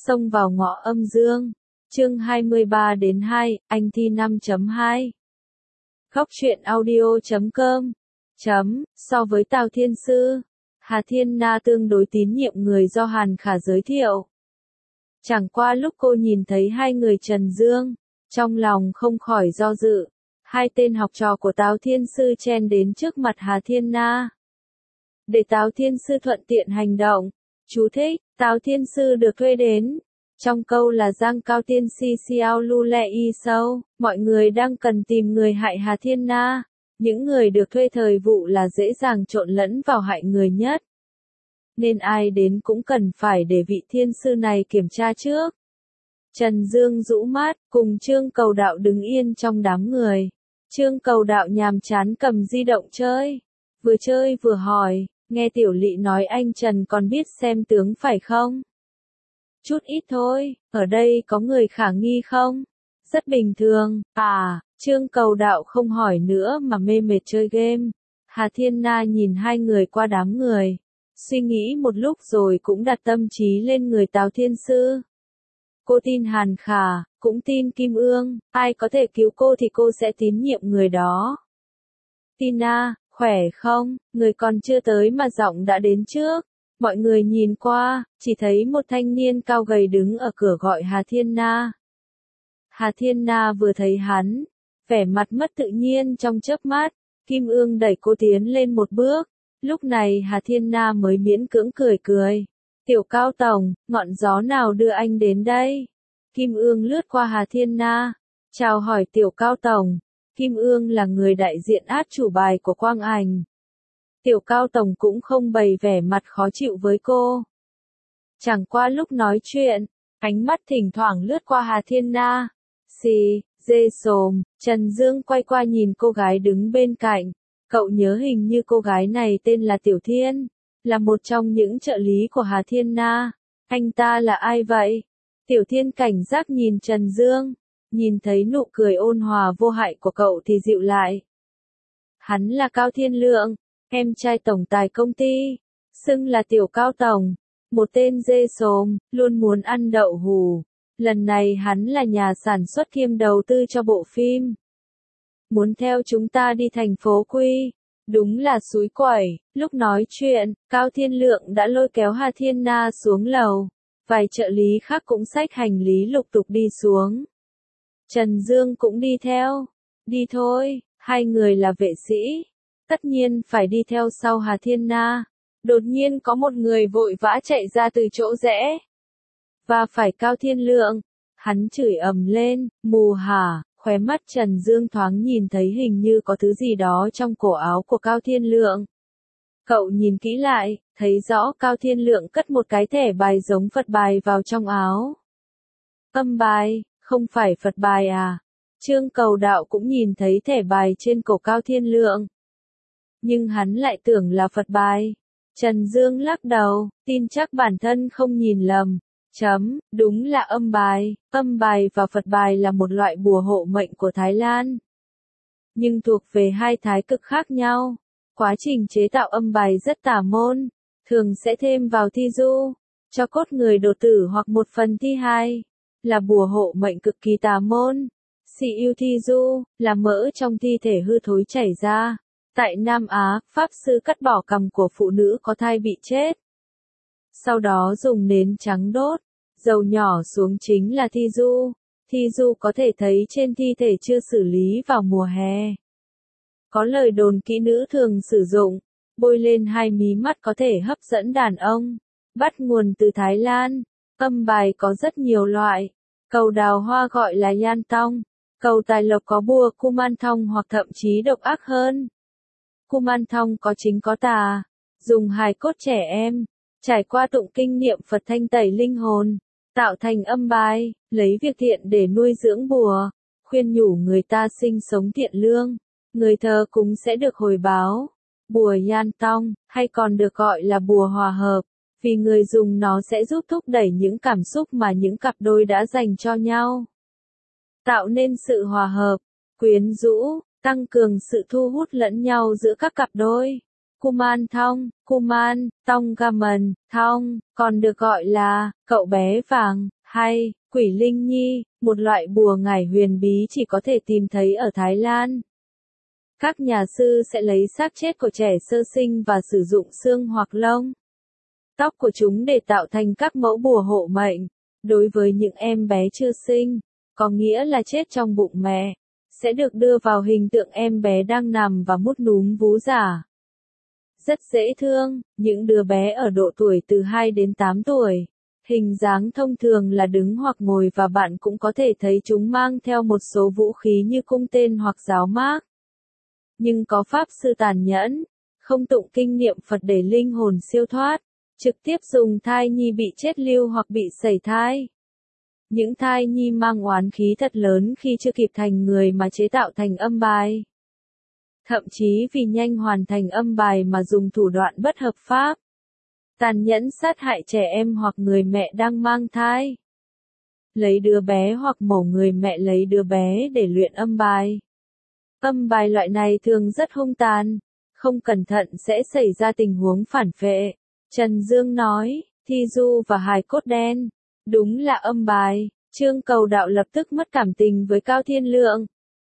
Xông vào ngõ âm dương. Chương 23-2, anh thi 5.2. Góc truyện audio.com. So với Tào Thiên Sư, Hà Thiên Na tương đối tín nhiệm người do Hàn Khả giới thiệu. Chẳng qua lúc cô nhìn thấy hai người Trần Dương, trong lòng không khỏi do dự. Hai tên học trò của Tào Thiên Sư chen đến trước mặt Hà Thiên Na. Để Tào Thiên Sư thuận tiện hành động. Chú thích, Tào Thiên Sư được thuê đến. Trong câu là Giang Cao Tiên Si Xiao Lu Le Y Sâu, mọi người đang cần tìm người hại Hà Thiên Na. Những người được thuê thời vụ là dễ dàng trộn lẫn vào hại người nhất. Nên ai đến cũng cần phải để vị thiên sư này kiểm tra trước. Trần Dương rũ mắt, cùng Trương Cầu Đạo đứng yên trong đám người. Trương Cầu Đạo nhàm chán cầm di động chơi. Vừa chơi vừa hỏi, nghe Tiểu Lị nói anh Trần còn biết xem tướng phải không? Chút ít thôi, ở đây có người khả nghi không? Rất bình thường, Trương Cầu Đạo không hỏi nữa mà mê mệt chơi game. Hà Thiên Na nhìn hai người qua đám người. Suy nghĩ một lúc rồi cũng đặt tâm trí lên người Tào Thiên Sư. Cô tin Hàn Khả, cũng tin Kim Ương, ai có thể cứu cô thì cô sẽ tín nhiệm người đó. Tina, khỏe không? Người còn chưa tới mà giọng đã đến trước. Mọi người nhìn qua, chỉ thấy một thanh niên cao gầy đứng ở cửa gọi Hà Thiên Na. Hà Thiên Na vừa thấy hắn, vẻ mặt mất tự nhiên trong chớp mắt. Kim Ương đẩy cô tiến lên một bước. Lúc này Hà Thiên Na mới miễn cưỡng cười. Tiểu Cao Tổng, ngọn gió nào đưa anh đến đây? Kim Ương lướt qua Hà Thiên Na. Chào hỏi Tiểu Cao Tổng. Kim Ương là người đại diện át chủ bài của Quang Ảnh. Tiểu Cao Tổng cũng không bày vẻ mặt khó chịu với cô. Chẳng qua lúc nói chuyện, ánh mắt thỉnh thoảng lướt qua Hà Thiên Na. Dê xồm, Trần Dương quay qua nhìn cô gái đứng bên cạnh. Cậu nhớ hình như cô gái này tên là Tiểu Thiên, là một trong những trợ lý của Hà Thiên Na. Anh ta là ai vậy? Tiểu Thiên cảnh giác nhìn Trần Dương, nhìn thấy nụ cười ôn hòa vô hại của cậu thì dịu lại. Hắn là Cao Thiên Lượng, em trai tổng tài công ty, xưng là Tiểu Cao Tổng, một tên dê xồm, luôn muốn ăn đậu hù. Lần này hắn là nhà sản xuất kiêm đầu tư cho bộ phim. Muốn theo chúng ta đi thành phố Quy. Đúng là xúi quẩy. Lúc nói chuyện, Cao Thiên Lượng đã lôi kéo Hà Thiên Na xuống lầu. Vài trợ lý khác cũng xách hành lý lục tục đi xuống. Trần Dương cũng đi theo. Đi thôi, hai người là vệ sĩ. Tất nhiên phải đi theo sau Hà Thiên Na. Đột nhiên có một người vội vã chạy ra từ chỗ rẽ. Và phải Cao Thiên Lượng. Hắn chửi ầm lên, mù hả. Khóe mắt Trần Dương thoáng nhìn thấy hình như có thứ gì đó trong cổ áo của Cao Thiên Lượng. Cậu nhìn kỹ lại, thấy rõ Cao Thiên Lượng cất một cái thẻ bài giống Phật bài vào trong áo. Âm bài, không phải Phật bài à? Trương Cầu Đạo cũng nhìn thấy thẻ bài trên cổ Cao Thiên Lượng. Nhưng hắn lại tưởng là Phật bài. Trần Dương lắc đầu, tin chắc bản thân không nhìn lầm. Đúng là âm bài và Phật bài là một loại bùa hộ mệnh của Thái Lan. Nhưng thuộc về hai thái cực khác nhau. Quá trình chế tạo âm bài rất tà môn, thường sẽ thêm vào thi du, cho cốt người đột tử hoặc một phần thi hai, là bùa hộ mệnh cực kỳ tà môn. Si yêu thi du, là mỡ trong thi thể hư thối chảy ra. Tại Nam Á, Pháp sư cắt bỏ cằm của phụ nữ có thai bị chết. Sau đó dùng nến trắng đốt, dầu nhỏ xuống chính là thi du. Thi du có thể thấy trên thi thể chưa xử lý vào mùa hè. Có lời đồn kỹ nữ thường sử dụng, bôi lên hai mí mắt có thể hấp dẫn đàn ông. Bắt nguồn từ Thái Lan, âm bài có rất nhiều loại. Cầu đào hoa gọi là Yan Tong, cầu tài lộc có bùa Kuman Thong hoặc thậm chí độc ác hơn. Kuman Thong có chính có tà, dùng hài cốt trẻ em, trải qua tụng kinh niệm Phật thanh tẩy linh hồn, tạo thành âm bài, lấy việc thiện để nuôi dưỡng bùa, khuyên nhủ người ta sinh sống thiện lương, người thờ cúng sẽ được hồi báo. Bùa Yan Tong, hay còn được gọi là bùa hòa hợp, vì người dùng nó sẽ giúp thúc đẩy những cảm xúc mà những cặp đôi đã dành cho nhau. Tạo nên sự hòa hợp, quyến rũ, tăng cường sự thu hút lẫn nhau giữa các cặp đôi. Kuman Thong, Kuman, Tonggaman, Thong, còn được gọi là cậu bé vàng, hay Quỷ Linh Nhi, một loại bùa ngải huyền bí chỉ có thể tìm thấy ở Thái Lan. Các nhà sư sẽ lấy xác chết của trẻ sơ sinh và sử dụng xương hoặc lông, tóc của chúng để tạo thành các mẫu bùa hộ mệnh. Đối với những em bé chưa sinh, có nghĩa là chết trong bụng mẹ, sẽ được đưa vào hình tượng em bé đang nằm và mút núm vú giả. Rất dễ thương, những đứa bé ở độ tuổi từ 2 đến 8 tuổi. Hình dáng thông thường là đứng hoặc ngồi và bạn cũng có thể thấy chúng mang theo một số vũ khí như cung tên hoặc giáo mác. Nhưng có pháp sư tàn nhẫn, không tụng kinh niệm Phật để linh hồn siêu thoát, trực tiếp dùng thai nhi bị chết lưu hoặc bị sẩy thai. Những thai nhi mang oán khí thật lớn khi chưa kịp thành người mà chế tạo thành âm bài. Thậm chí vì nhanh hoàn thành âm bài mà dùng thủ đoạn bất hợp pháp, tàn nhẫn sát hại trẻ em hoặc người mẹ đang mang thai. Lấy đứa bé hoặc mổ người mẹ lấy đứa bé để luyện âm bài. Âm bài loại này thường rất hung tàn, không cẩn thận sẽ xảy ra tình huống phản phệ. Trần Dương nói, thi du và hài cốt đen, đúng là âm bài. Trương Cầu Đạo lập tức mất cảm tình với Cao Thiên Lượng.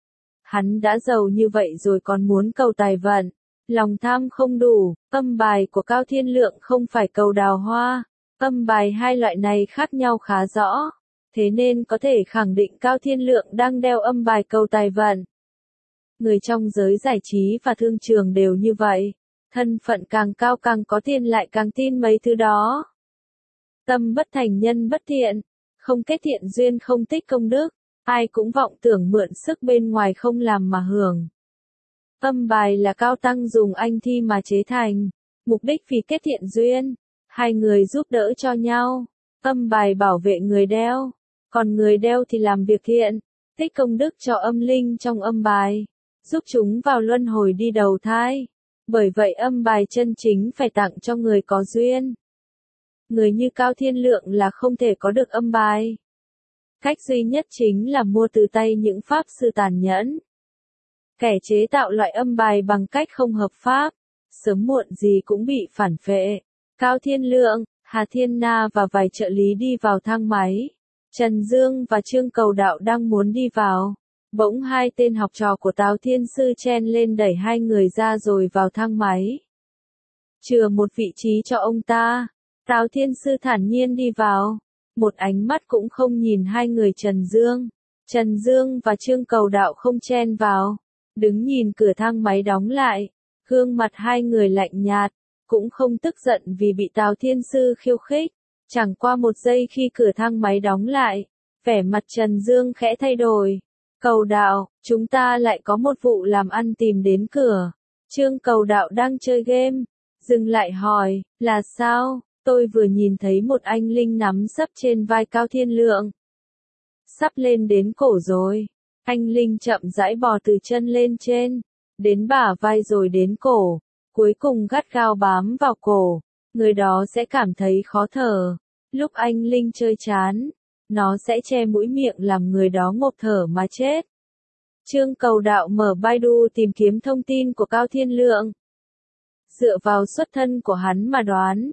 Hắn đã giàu như vậy rồi còn muốn cầu tài vận, lòng tham không đủ. Âm bài của Cao Thiên Lượng không phải cầu đào hoa. Âm bài hai loại này khác nhau khá rõ, thế nên có thể khẳng định Cao Thiên Lượng đang đeo âm bài cầu tài vận. Người trong giới giải trí và thương trường đều như vậy, thân phận càng cao càng có tiền lại càng tin mấy thứ đó. Tâm bất thành nhân bất thiện, không kết thiện duyên không tích công đức, ai cũng vọng tưởng mượn sức bên ngoài không làm mà hưởng. Âm bài là cao tăng dùng anh thi mà chế thành, mục đích vì kết thiện duyên, hai người giúp đỡ cho nhau. Âm bài bảo vệ người đeo, còn người đeo thì làm việc thiện, tích công đức cho âm linh trong âm bài, giúp chúng vào luân hồi đi đầu thai. Bởi vậy âm bài chân chính phải tặng cho người có duyên. Người như Cao Thiên Lượng là không thể có được âm bài. Cách duy nhất chính là mua từ tay những pháp sư tàn nhẫn. Kẻ chế tạo loại âm bài bằng cách không hợp pháp, sớm muộn gì cũng bị phản phệ. Cao Thiên Lượng, Hà Thiên Na và vài trợ lý đi vào thang máy. Trần Dương và Trương Cầu Đạo đang muốn đi vào. Bỗng hai tên học trò của Tào Thiên Sư chen lên đẩy hai người ra rồi vào thang máy. Chừa một vị trí cho ông ta. Tào Thiên Sư thản nhiên đi vào. Một ánh mắt cũng không nhìn hai người Trần Dương. Trần Dương và Trương Cầu Đạo không chen vào. Đứng nhìn cửa thang máy đóng lại. Gương mặt hai người lạnh nhạt. Cũng không tức giận vì bị Tào Thiên Sư khiêu khích. Chẳng qua một giây khi cửa thang máy đóng lại, vẻ mặt Trần Dương khẽ thay đổi. Cầu Đạo, chúng ta lại có một vụ làm ăn tìm đến cửa. Trương Cầu Đạo đang chơi game, dừng lại hỏi, là sao? Tôi vừa nhìn thấy một anh linh nắm sấp trên vai Cao Thiên Lượng. Sắp lên đến cổ rồi. Anh linh chậm rãi bò từ chân lên trên, đến bả vai rồi đến cổ, cuối cùng gắt gao bám vào cổ. Người đó sẽ cảm thấy khó thở. Lúc anh linh chơi chán, nó sẽ che mũi miệng làm người đó ngộp thở mà chết. Trương Cầu Đạo mở Baidu tìm kiếm thông tin của Cao Thiên Lượng. Dựa vào xuất thân của hắn mà đoán,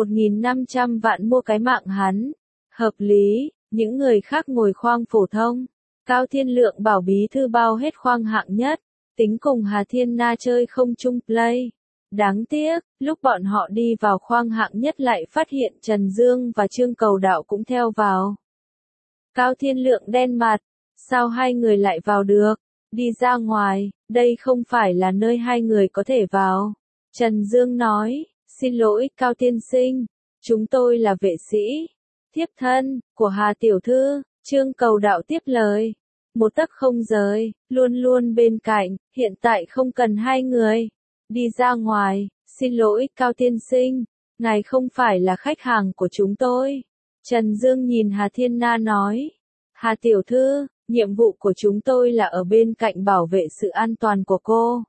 1.500 vạn mua cái mạng hắn. Hợp lý, những người khác ngồi khoang phổ thông. Cao Thiên Lượng bảo bí thư bao hết khoang hạng nhất, tính cùng Hà Thiên Na chơi không chung play. Đáng tiếc, lúc bọn họ đi vào khoang hạng nhất lại phát hiện Trần Dương và Trương Cầu Đạo cũng theo vào. Cao Thiên Lượng đen mặt, sao hai người lại vào được? Đi ra ngoài, đây không phải là nơi hai người có thể vào. Trần Dương nói, xin lỗi Cao Tiên Sinh, chúng tôi là vệ sĩ, thiếp thân, của Hà Tiểu Thư. Trương Cầu Đạo tiếp lời, một tấc không rời, luôn luôn bên cạnh, hiện tại không cần hai người. Đi ra ngoài, xin lỗi Cao Tiên Sinh, ngài không phải là khách hàng của chúng tôi. Trần Dương nhìn Hà Thiên Na nói, Hà Tiểu Thư, nhiệm vụ của chúng tôi là ở bên cạnh bảo vệ sự an toàn của cô.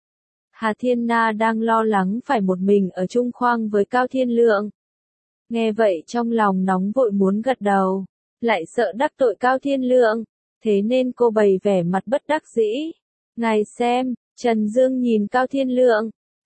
Hà Thiên Na đang lo lắng phải một mình ở chung khoang với Cao Thiên Lượng. Nghe vậy trong lòng nóng vội muốn gật đầu, lại sợ đắc tội Cao Thiên Lượng, thế nên cô bày vẻ mặt bất đắc dĩ. Ngài xem, Trần Dương nhìn Cao Thiên Lượng,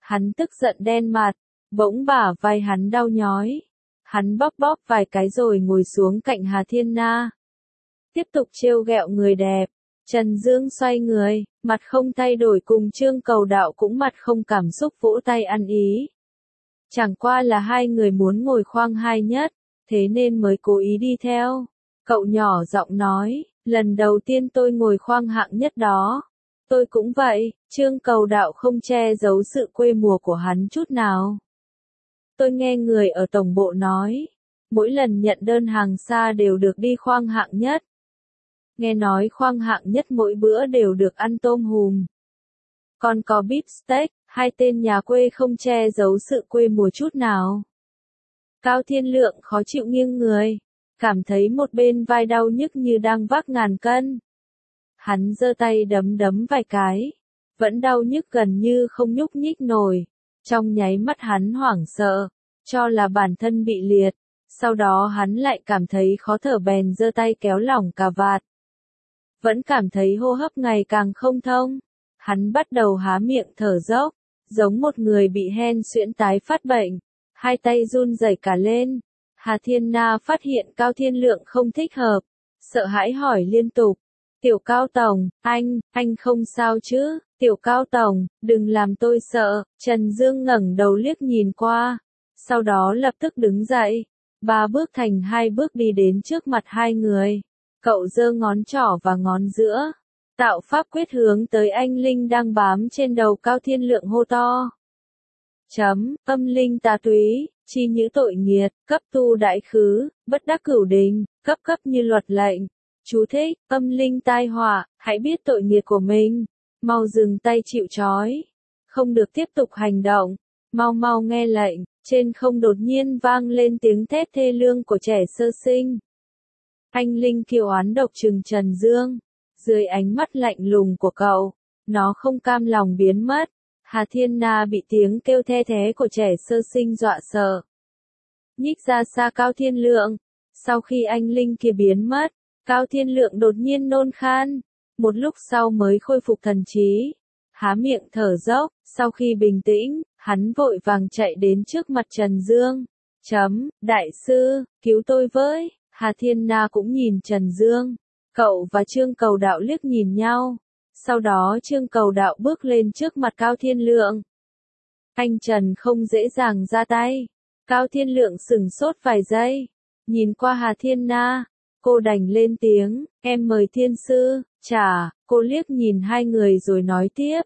Hắn tức giận đen mặt, bỗng bả vai hắn đau nhói. Hắn bóp bóp vài cái rồi ngồi xuống cạnh Hà Thiên Na. Tiếp tục trêu ghẹo người đẹp. Trần Dương xoay người, mặt không thay đổi cùng Trương Cầu Đạo cũng mặt không cảm xúc vỗ tay ăn ý. Chẳng qua là hai người muốn ngồi khoang hai nhất, thế nên mới cố ý đi theo. Cậu nhỏ giọng nói, lần đầu tiên tôi ngồi khoang hạng nhất đó. Tôi cũng vậy, Trương Cầu Đạo không che giấu sự quê mùa của hắn chút nào. Tôi nghe người ở tổng bộ nói, mỗi lần nhận đơn hàng xa đều được đi khoang hạng nhất. Nghe nói khoang hạng nhất mỗi bữa đều được ăn tôm hùm. Còn có beef steak, hai tên nhà quê không che giấu sự quê mùa chút nào. Cao Thiên Lượng khó chịu nghiêng người, cảm thấy một bên vai đau nhức như đang vác ngàn cân. Hắn giơ tay đấm đấm vài cái, vẫn đau nhức gần như không nhúc nhích nổi. Trong nháy mắt hắn hoảng sợ, cho là bản thân bị liệt. Sau đó hắn lại cảm thấy khó thở bèn giơ tay kéo lỏng cà vạt. Vẫn cảm thấy hô hấp ngày càng không thông. Hắn bắt đầu há miệng thở dốc, giống một người bị hen suyễn tái phát bệnh. Hai tay run rẩy cả lên. Hà Thiên Na phát hiện Cao Thiên Lượng không thích hợp, sợ hãi hỏi liên tục. Tiểu Cao Tổng, anh không sao chứ? Tiểu Cao Tổng, đừng làm tôi sợ. Trần Dương ngẩng đầu liếc nhìn qua, sau đó lập tức đứng dậy. 3 bước thành 2 bước đi đến trước mặt hai người. Cậu giơ ngón trỏ và ngón giữa, tạo pháp quyết hướng tới anh linh đang bám trên đầu Cao Thiên Lượng hô to. Âm linh tà túy, chi nhữ tội nghiệt, cấp tu đại khứ, bất đắc cửu đình, cấp cấp như luật lệnh. Chú thích, âm linh tai họa, hãy biết tội nghiệt của mình, mau dừng tay chịu trói, không được tiếp tục hành động, mau mau nghe lệnh. Trên không đột nhiên vang lên tiếng thét thê lương của trẻ sơ sinh. Anh linh kiều oán độc trừng Trần Dương, dưới ánh mắt lạnh lùng của cậu, nó không cam lòng biến mất. Hà Thiên Na bị tiếng kêu the thé của trẻ sơ sinh dọa sợ, nhích ra xa Cao Thiên Lượng. Sau khi anh linh kia biến mất, Cao Thiên Lượng đột nhiên nôn khan, một lúc sau mới khôi phục thần trí, há miệng thở dốc. Sau khi bình tĩnh, hắn vội vàng chạy đến trước mặt Trần Dương. Đại sư, cứu tôi với. Hà Thiên Na cũng nhìn Trần Dương. Cậu và Trương Cầu Đạo liếc nhìn nhau. Sau đó Trương Cầu Đạo bước lên trước mặt Cao Thiên Lượng. Anh Trần không dễ dàng ra tay. Cao Thiên Lượng sửng sốt vài giây, nhìn qua Hà Thiên Na. Cô đành lên tiếng, em mời thiên sư, trả. Cô liếc nhìn hai người rồi nói tiếp.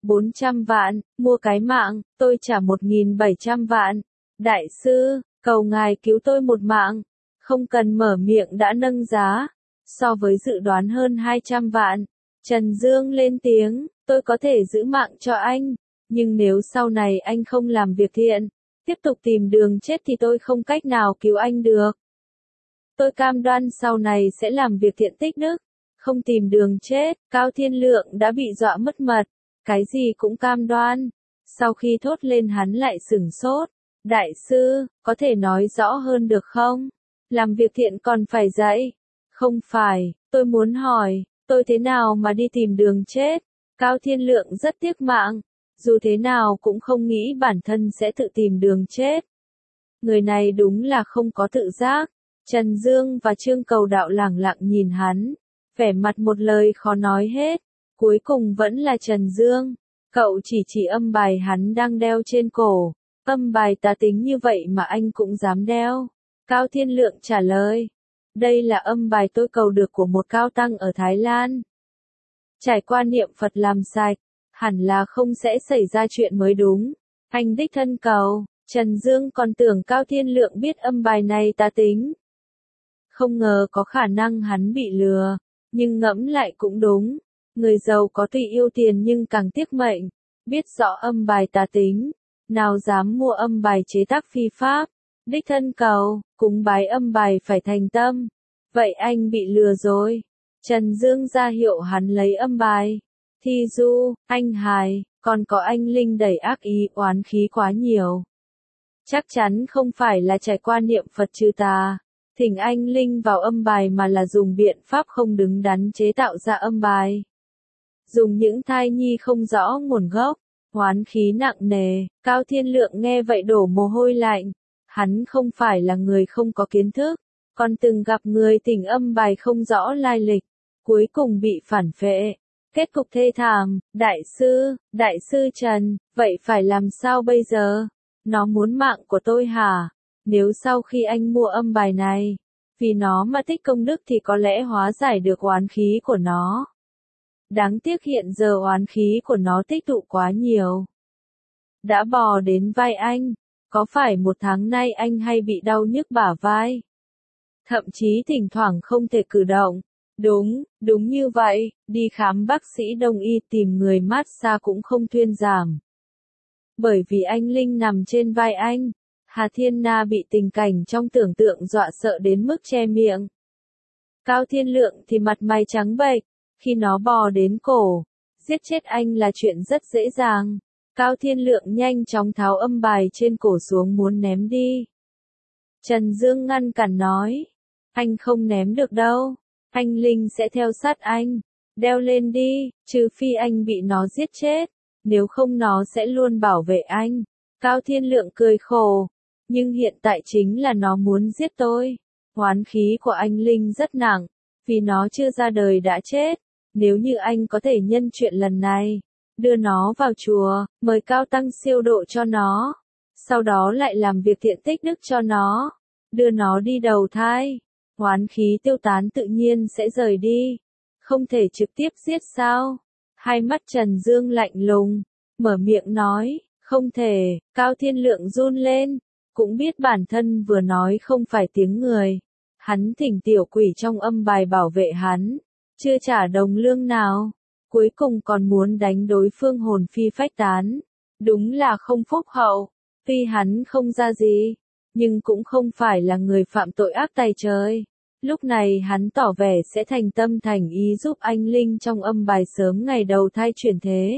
400 vạn, mua cái mạng, tôi trả 1.700 vạn. Đại sư, cầu ngài cứu tôi một mạng. Không cần mở miệng đã nâng giá. So với dự đoán hơn 200 vạn. Trần Dương lên tiếng, tôi có thể giữ mạng cho anh. Nhưng nếu sau này anh không làm việc thiện, tiếp tục tìm đường chết thì tôi không cách nào cứu anh được. Tôi cam đoan sau này sẽ làm việc thiện tích đức, không tìm đường chết. Cao Thiên Lượng đã bị dọa mất mật. Cái gì cũng cam đoan. Sau khi thốt lên hắn lại sửng sốt. Đại sư, có thể nói rõ hơn được không? Làm việc thiện còn phải dạy. Không phải, tôi muốn hỏi, tôi thế nào mà đi tìm đường chết? Cao Thiên Lượng rất tiếc mạng. Dù thế nào cũng không nghĩ bản thân sẽ tự tìm đường chết. Người này đúng là không có tự giác. Trần Dương và Trương Cầu Đạo lẳng lặng nhìn hắn, vẻ mặt một lời khó nói hết. Cuối cùng vẫn là Trần Dương. Cậu chỉ âm bài hắn đang đeo trên cổ. Âm bài tà tính như vậy mà anh cũng dám đeo. Cao Thiên Lượng trả lời. Đây là âm bài tôi cầu được của một cao tăng ở Thái Lan. Trải qua niệm Phật làm sạch, hẳn là không sẽ xảy ra chuyện mới đúng. Anh đích thân cầu. Trần Dương còn tưởng Cao Thiên Lượng biết âm bài này tà tính. Không ngờ có khả năng hắn bị lừa. Nhưng ngẫm lại cũng đúng. Người giàu có tùy yêu tiền nhưng càng tiếc mệnh. Biết rõ âm bài tà tính, nào dám mua âm bài chế tác phi pháp. Đích thân cầu, cúng bái âm bài phải thành tâm. Vậy anh bị lừa rồi. Trần Dương ra hiệu hắn lấy âm bài. Thi Du, anh hài, còn có anh Linh đẩy ác ý oán khí quá nhiều. Chắc chắn không phải là trải qua niệm Phật trừ tà. Thỉnh anh Linh vào âm bài mà là dùng biện pháp không đứng đắn chế tạo ra âm bài. Dùng những thai nhi không rõ nguồn gốc, Oán khí nặng nề, Cao Thiên Lượng nghe vậy đổ mồ hôi lạnh. Hắn không phải là người không có kiến thức, còn từng gặp người tỉnh âm bài không rõ lai lịch, cuối cùng bị phản phệ. Kết cục thê thảm, đại sư Trần, vậy phải làm sao bây giờ? Nó muốn mạng của tôi hả? Nếu sau khi anh mua âm bài này, vì nó mà tích công đức thì có lẽ hóa giải được oán khí của nó. Đáng tiếc hiện giờ oán khí của nó tích tụ quá nhiều. Đã bò đến vai anh, có phải 1 tháng nay anh hay bị đau nhức bả vai? Thậm chí thỉnh thoảng không thể cử động. Đúng như vậy, đi khám bác sĩ đông y tìm người massage cũng không thuyên giảm. Bởi vì anh Linh nằm trên vai anh, Hà Thiên Na bị tình cảnh trong tưởng tượng dọa sợ đến mức che miệng. Cao Thiên Lượng thì mặt mày trắng bệch, khi nó bò đến cổ, giết chết anh là chuyện rất dễ dàng. Cao Thiên Lượng nhanh chóng tháo âm bài trên cổ xuống muốn ném đi. Trần Dương ngăn cản nói, anh không ném được đâu, anh Linh sẽ theo sát anh, đeo lên đi, trừ phi anh bị nó giết chết, nếu không nó sẽ luôn bảo vệ anh. Cao Thiên Lượng cười khổ, nhưng hiện tại chính là nó muốn giết tôi. Oán khí của anh Linh rất nặng, vì nó chưa ra đời đã chết. Nếu như anh có thể nhân chuyện lần này, đưa nó vào chùa, mời cao tăng siêu độ cho nó, sau đó lại làm việc thiện tích đức cho nó, đưa nó đi đầu thai, oán khí tiêu tán tự nhiên sẽ rời đi. Không thể trực tiếp giết sao? Hai mắt Trần Dương lạnh lùng, mở miệng nói, không thể. Cao Thiên Lượng run lên, cũng biết bản thân vừa nói không phải tiếng người. Hắn thỉnh tiểu quỷ trong âm bài bảo vệ hắn, chưa trả đồng lương nào, cuối cùng còn muốn đánh đối phương hồn phi phách tán. Đúng là không phúc hậu, tuy hắn không ra gì, nhưng cũng không phải là người phạm tội ác tày trời. Lúc này hắn tỏ vẻ sẽ thành tâm thành ý giúp anh Linh trong âm bài sớm ngày đầu thai chuyển thế.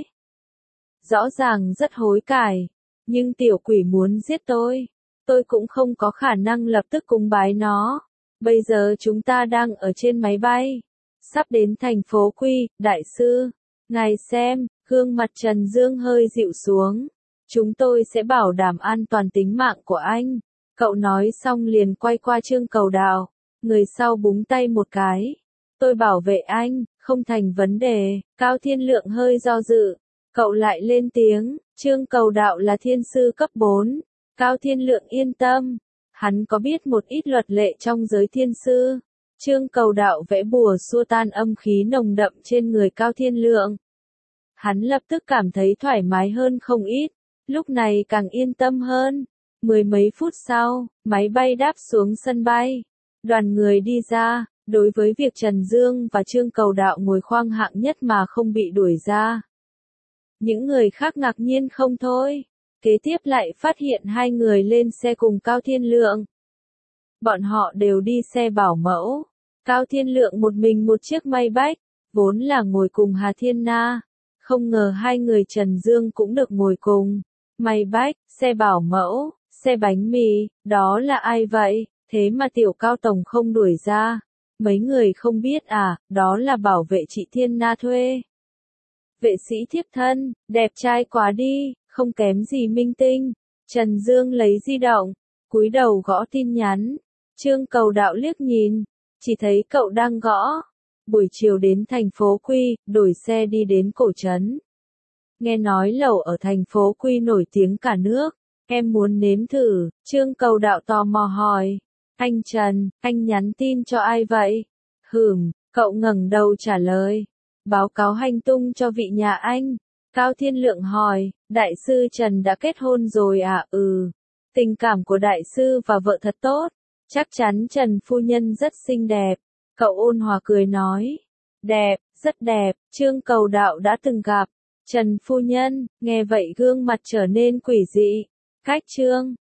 Rõ ràng rất hối cải, nhưng tiểu quỷ muốn giết tôi cũng không có khả năng lập tức cúng bái nó. Bây giờ chúng ta đang ở trên máy bay, sắp đến thành phố Quy, đại sư. Ngài xem, gương mặt Trần Dương hơi dịu xuống. Chúng tôi sẽ bảo đảm an toàn tính mạng của anh. Cậu nói xong liền quay qua Trương Cầu Đạo. Người sau búng tay một cái. Tôi bảo vệ anh, không thành vấn đề. Cao Thiên Lượng hơi do dự. Cậu lại lên tiếng, Trương Cầu Đạo là thiên sư cấp 4. Cao Thiên Lượng yên tâm. Hắn có biết một ít luật lệ trong giới thiên sư. Trương Cầu Đạo vẽ bùa xua tan âm khí nồng đậm trên người Cao Thiên Lượng. Hắn lập tức cảm thấy thoải mái hơn không ít, lúc này càng yên tâm hơn. 10 mấy phút sau, máy bay đáp xuống sân bay. Đoàn người đi ra, đối với việc Trần Dương và Trương Cầu Đạo ngồi khoang hạng nhất mà không bị đuổi ra. Những người khác ngạc nhiên không thôi. Kế tiếp lại phát hiện hai người lên xe cùng Cao Thiên Lượng. Bọn họ đều đi xe bảo mẫu. Cao Thiên Lượng một mình một chiếc Maybach, vốn là ngồi cùng Hà Thiên Na. Không ngờ hai người Trần Dương cũng được ngồi cùng. Maybach, xe bảo mẫu, xe bánh mì, đó là ai vậy? Thế mà tiểu Cao Tổng không đuổi ra. Mấy người không biết à, đó là bảo vệ chị Thiên Na thuê. Vệ sĩ thiếp thân, đẹp trai quá đi, không kém gì minh tinh. Trần Dương lấy di động, cúi đầu gõ tin nhắn. Trương Cầu Đạo liếc nhìn, chỉ thấy cậu đang gõ. Buổi chiều đến thành phố Quy, đổi xe đi đến cổ trấn. Nghe nói lẩu ở thành phố Quy nổi tiếng cả nước, em muốn nếm thử. Trương Cầu Đạo tò mò hỏi, anh Trần, anh nhắn tin cho ai vậy? Cậu ngẩng đầu trả lời, báo cáo hành tung cho vị nhà anh. Cao Thiên Lượng hỏi, đại sư Trần đã kết hôn rồi à? Tình cảm của đại sư và vợ thật tốt, chắc chắn Trần phu nhân rất xinh đẹp. Cậu ôn hòa cười nói, đẹp, rất đẹp. Trương Cầu Đạo đã từng gặp Trần phu nhân, nghe vậy gương mặt trở nên quỷ dị. Cách Trương